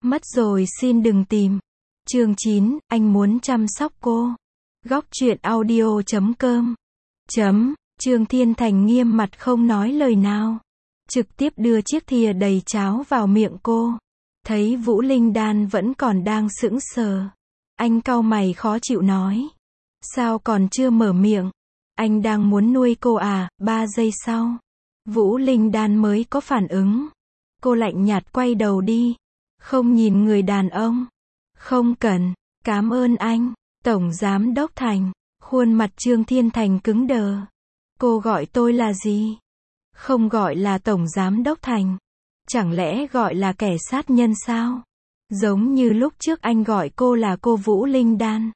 Mất rồi xin đừng tìm. Chương 9, anh muốn chăm sóc cô. Góc truyện audio.com. Trương Thiên Thành nghiêm mặt không nói lời nào. Trực tiếp đưa chiếc thìa đầy cháo vào miệng cô. Thấy Vũ Linh Đan vẫn còn đang sững sờ. Anh cau mày khó chịu nói. Sao còn chưa mở miệng? Anh đang muốn nuôi cô à? 3 giây sau. Vũ Linh Đan mới có phản ứng. Cô lạnh nhạt quay đầu đi. Không nhìn người đàn ông. Không cần. Cảm ơn anh. Tổng Giám Đốc Thành. Khuôn mặt Trương Thiên Thành cứng đờ. Cô gọi tôi là gì? Không gọi là Tổng Giám Đốc Thành. Chẳng lẽ gọi là kẻ sát nhân sao? Giống như lúc trước anh gọi cô là cô Vũ Linh Đan.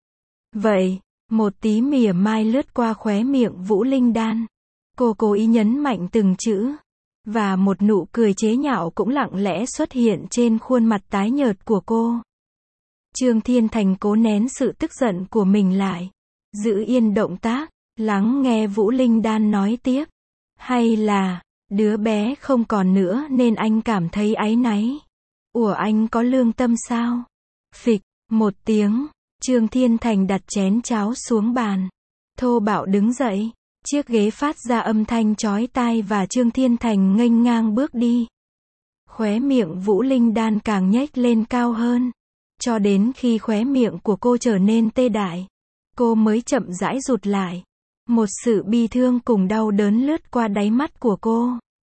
Vậy, một tí mỉa mai lướt qua khóe miệng Vũ Linh Đan. Cô cố ý nhấn mạnh từng chữ. Và một nụ cười chế nhạo cũng lặng lẽ xuất hiện trên khuôn mặt tái nhợt của cô. Trương Thiên Thành cố nén sự tức giận của mình lại. Giữ yên động tác, lắng nghe Vũ Linh Đan nói tiếp. Hay là, đứa bé không còn nữa nên anh cảm thấy áy náy. Ủa anh có lương tâm sao? Phịch, một tiếng, Trương Thiên Thành đặt chén cháo xuống bàn. Thô bạo đứng dậy. Chiếc ghế phát ra âm thanh chói tai và Trương Thiên Thành nghênh ngang bước đi. Khóe miệng Vũ Linh Đan càng nhếch lên cao hơn. Cho đến khi khóe miệng của cô trở nên tê dại. Cô mới chậm rãi rụt lại. Một sự bi thương cùng đau đớn lướt qua đáy mắt của cô.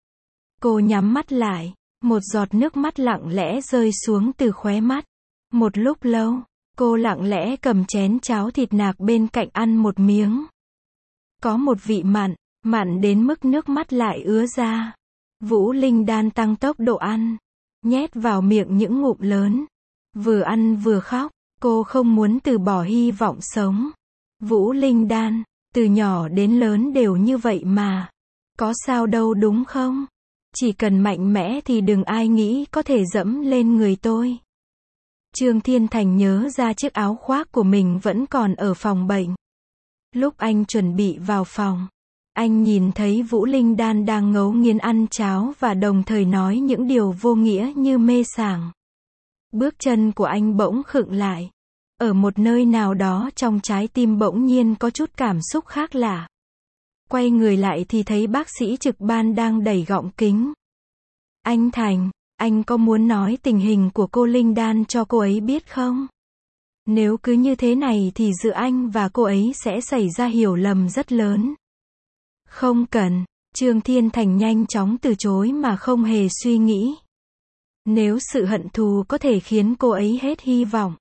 Cô nhắm mắt lại. Một giọt nước mắt lặng lẽ rơi xuống từ khóe mắt. Một lúc lâu, cô lặng lẽ cầm chén cháo thịt nạc bên cạnh ăn một miếng. Có một vị mặn, mặn đến mức nước mắt lại ứa ra. Vũ Linh Đan tăng tốc độ ăn, nhét vào miệng những ngụm lớn. Vừa ăn vừa khóc, cô không muốn từ bỏ hy vọng sống. Vũ Linh Đan, từ nhỏ đến lớn đều như vậy mà. Có sao đâu đúng không? Chỉ cần mạnh mẽ thì đừng ai nghĩ có thể dẫm lên người tôi. Trương Thiên Thành nhớ ra chiếc áo khoác của mình vẫn còn ở phòng bệnh. Lúc anh chuẩn bị vào phòng, anh nhìn thấy Vũ Linh Đan đang ngấu nghiến ăn cháo và đồng thời nói những điều vô nghĩa như mê sảng. Bước chân của anh bỗng khựng lại. Ở một nơi nào đó trong trái tim bỗng nhiên có chút cảm xúc khác lạ. Quay người lại thì thấy bác sĩ trực ban đang đẩy gọng kính. Anh Thành, anh có muốn nói tình hình của cô Linh Đan cho cô ấy biết không? Nếu cứ như thế này thì giữa anh và cô ấy sẽ xảy ra hiểu lầm rất lớn. Không cần, Trương Thiên Thành nhanh chóng từ chối mà không hề suy nghĩ. Nếu sự hận thù có thể khiến cô ấy hết hy vọng,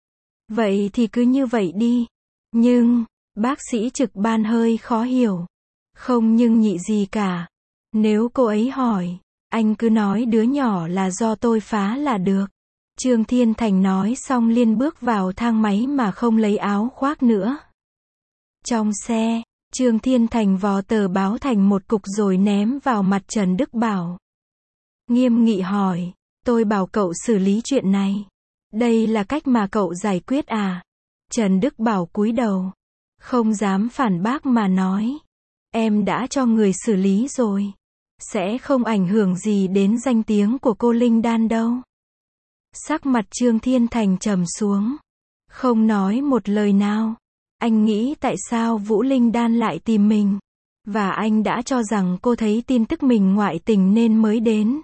vậy thì cứ như vậy đi. Nhưng, bác sĩ trực ban hơi khó hiểu. Không nhưng nhị gì cả. Nếu cô ấy hỏi, anh cứ nói đứa nhỏ là do tôi phá là được. Trương Thiên Thành nói xong liền bước vào thang máy mà không lấy áo khoác nữa. Trong xe, Trương Thiên Thành vò tờ báo thành một cục rồi ném vào mặt Trần Đức Bảo. Nghiêm nghị hỏi, tôi bảo cậu xử lý chuyện này. Đây là cách mà cậu giải quyết à? Trần Đức Bảo cúi đầu. Không dám phản bác mà nói. Em đã cho người xử lý rồi. Sẽ không ảnh hưởng gì đến danh tiếng của cô Linh Đan đâu. Sắc mặt Trương Thiên Thành trầm xuống. Không nói một lời nào. Anh nghĩ tại sao Vũ Linh Đan lại tìm mình. Và anh đã cho rằng cô thấy tin tức mình ngoại tình nên mới đến.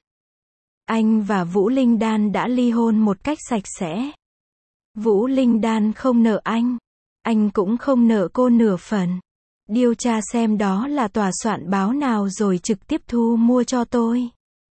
Anh và Vũ Linh Đan đã ly hôn một cách sạch sẽ. Vũ Linh Đan không nợ anh cũng không nợ cô nửa phần. Điều tra xem đó là tòa soạn báo nào rồi trực tiếp thu mua cho tôi.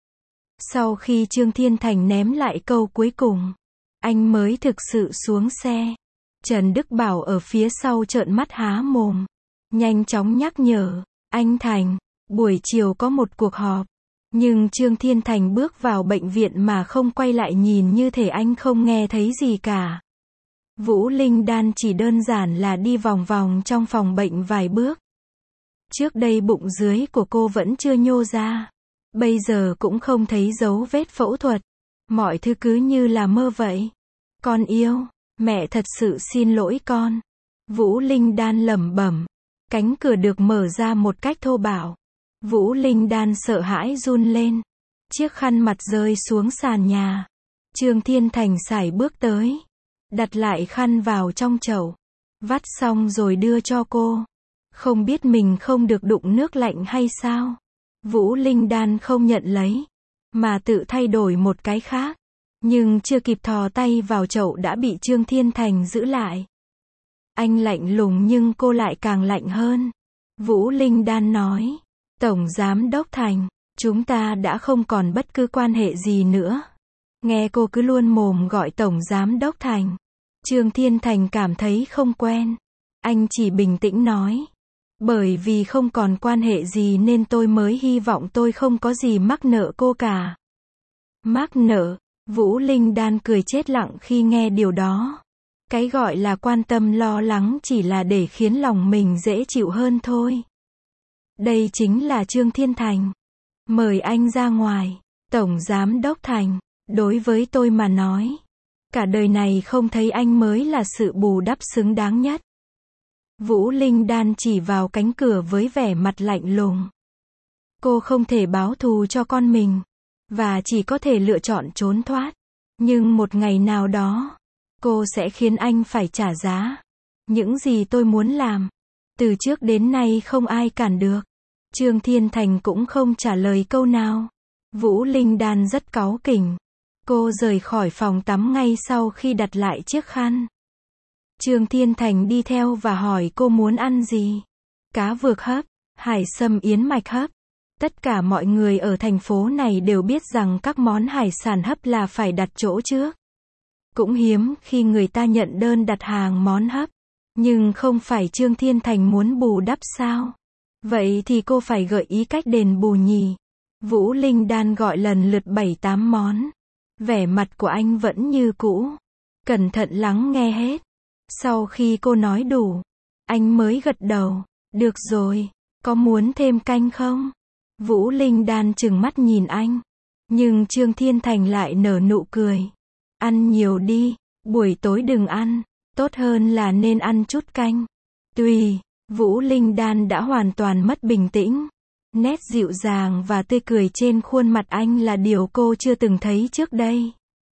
Sau khi Trương Thiên Thành ném lại câu cuối cùng, anh mới thực sự xuống xe. Trần Đức Bảo ở phía sau trợn mắt há mồm. Nhanh chóng nhắc nhở, anh Thành, buổi chiều có một cuộc họp. Nhưng Trương Thiên Thành bước vào bệnh viện mà không quay lại nhìn như thể anh không nghe thấy gì cả. Vũ Linh Đan chỉ đơn giản là đi vòng vòng trong phòng bệnh vài bước. Trước đây bụng dưới của cô vẫn chưa nhô ra. Bây giờ cũng không thấy dấu vết phẫu thuật. Mọi thứ cứ như là mơ vậy. Con yêu, mẹ thật sự xin lỗi con. Vũ Linh Đan lẩm bẩm. Cánh cửa được mở ra một cách thô bạo. Vũ Linh Đan sợ hãi run lên. Chiếc khăn mặt rơi xuống sàn nhà. Trương Thiên Thành sải bước tới, đặt lại khăn vào trong chậu, vắt xong rồi đưa cho cô. Không biết mình không được đụng nước lạnh hay sao? Vũ Linh Đan không nhận lấy, mà tự thay đổi một cái khác. Nhưng chưa kịp thò tay vào chậu đã bị Trương Thiên Thành giữ lại. Anh lạnh lùng nhưng cô lại càng lạnh hơn. Vũ Linh Đan nói, Tổng Giám Đốc Thành, chúng ta đã không còn bất cứ quan hệ gì nữa. Nghe cô cứ luôn mồm gọi Tổng Giám Đốc Thành. Trương Thiên Thành cảm thấy không quen. Anh chỉ bình tĩnh nói, bởi vì không còn quan hệ gì nên tôi mới hy vọng tôi không có gì mắc nợ cô cả. Mắc nợ? Vũ Linh Đan cười chết lặng khi nghe điều đó. Cái gọi là quan tâm lo lắng chỉ là để khiến lòng mình dễ chịu hơn thôi. Đây chính là Trương Thiên Thành. Mời anh ra ngoài. Tổng Giám Đốc Thành, đối với tôi mà nói, cả đời này không thấy anh mới là sự bù đắp xứng đáng nhất. Vũ Linh Đan chỉ vào cánh cửa với vẻ mặt lạnh lùng. Cô không thể báo thù cho con mình, và chỉ có thể lựa chọn trốn thoát. Nhưng một ngày nào đó, cô sẽ khiến anh phải trả giá. Những gì tôi muốn làm, từ trước đến nay không ai cản được. Trương Thiên Thành cũng không trả lời câu nào. Vũ Linh Đan rất cáu kỉnh. Cô rời khỏi phòng tắm ngay sau khi đặt lại chiếc khăn. Trương Thiên Thành đi theo và hỏi cô muốn ăn gì. Cá vược hấp, hải sâm yến mạch hấp. Tất cả mọi người ở thành phố này đều biết rằng các món hải sản hấp là phải đặt chỗ trước. Cũng hiếm khi người ta nhận đơn đặt hàng món hấp. Nhưng không phải Trương Thiên Thành muốn bù đắp sao? Vậy thì cô phải gợi ý cách đền bù nhỉ? Vũ Linh Đan gọi lần lượt 7-8 món. Vẻ mặt của anh vẫn như cũ. Cẩn thận lắng nghe hết. Sau khi cô nói đủ, anh mới gật đầu. Được rồi, có muốn thêm canh không? Vũ Linh Đan trừng mắt nhìn anh. Nhưng Trương Thiên Thành lại nở nụ cười. Ăn nhiều đi, buổi tối đừng ăn. Tốt hơn là nên ăn chút canh. Tùy, Vũ Linh Đan đã hoàn toàn mất bình tĩnh. Nét dịu dàng và tươi cười trên khuôn mặt anh là điều cô chưa từng thấy trước đây.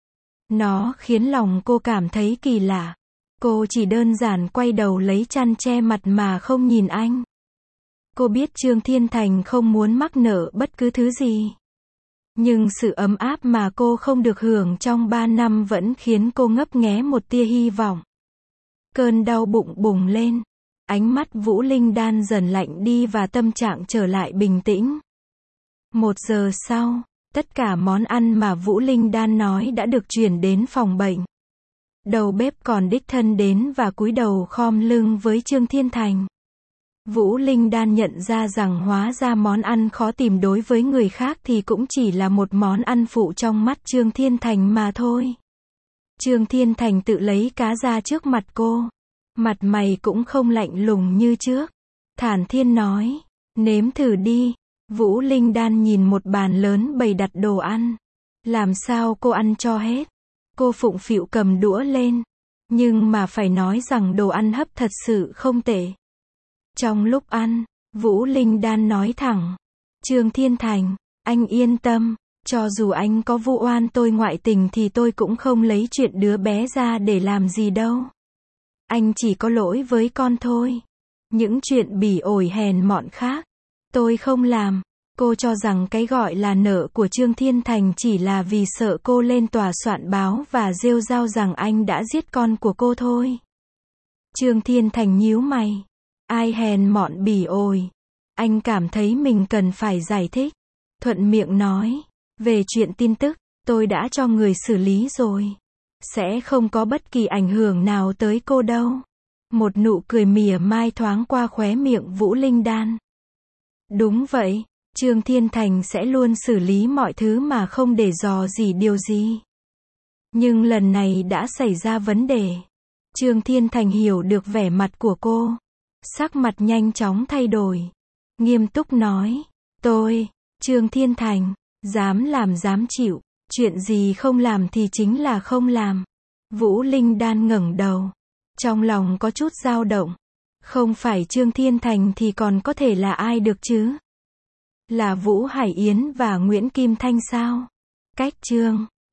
Nó khiến lòng cô cảm thấy kỳ lạ. Cô chỉ đơn giản quay đầu lấy chăn che mặt mà không nhìn anh. Cô biết Trương Thiên Thành không muốn mắc nợ bất cứ thứ gì. Nhưng sự ấm áp mà cô không được hưởng trong 3 năm vẫn khiến cô ngấp nghé một tia hy vọng. Cơn đau bụng bùng lên. Ánh mắt Vũ Linh Đan dần lạnh đi và tâm trạng trở lại bình tĩnh. 1 giờ sau, tất cả món ăn mà Vũ Linh Đan nói đã được chuyển đến phòng bệnh. Đầu bếp còn đích thân đến và cúi đầu khom lưng với Trương Thiên Thành. Vũ Linh Đan nhận ra rằng hóa ra món ăn khó tìm đối với người khác thì cũng chỉ là một món ăn phụ trong mắt Trương Thiên Thành mà thôi. Trương Thiên Thành tự lấy cá ra trước mặt cô. Mặt mày cũng không lạnh lùng như trước. Thản Thiên nói, nếm thử đi. Vũ Linh Đan nhìn một bàn lớn bày đặt đồ ăn. Làm sao cô ăn cho hết? Cô phụng phịu cầm đũa lên. Nhưng mà phải nói rằng đồ ăn hấp thật sự không tệ. Trong lúc ăn, Vũ Linh Đan nói thẳng. Trương Thiên Thành, anh yên tâm. Cho dù anh có vu oan tôi ngoại tình thì tôi cũng không lấy chuyện đứa bé ra để làm gì đâu. Anh chỉ có lỗi với con thôi. Những chuyện bỉ ổi hèn mọn khác, tôi không làm. Cô cho rằng cái gọi là nợ của Trương Thiên Thành chỉ là vì sợ cô lên tòa soạn báo và rêu rao rằng anh đã giết con của cô thôi. Trương Thiên Thành nhíu mày. Ai hèn mọn bỉ ổi? Anh cảm thấy mình cần phải giải thích. Thuận miệng nói, về chuyện tin tức, tôi đã cho người xử lý rồi. Sẽ không có bất kỳ ảnh hưởng nào tới cô đâu. Một nụ cười mỉa mai thoáng qua khóe miệng Vũ Linh Đan. Đúng vậy, Trương Thiên Thành sẽ luôn xử lý mọi thứ mà không để dò dỉ điều gì. Nhưng lần này đã xảy ra vấn đề. Trương Thiên Thành hiểu được vẻ mặt của cô. Sắc mặt nhanh chóng thay đổi. Nghiêm túc nói, Trương Thiên Thành, dám làm dám chịu. Chuyện gì không làm thì chính là không làm. Vũ Linh Đan ngẩng đầu. Trong lòng có chút dao động. Không phải Trương Thiên Thành thì còn có thể là ai được chứ? Là Vũ Hải Yến và Nguyễn Kim Thanh sao? Cách chương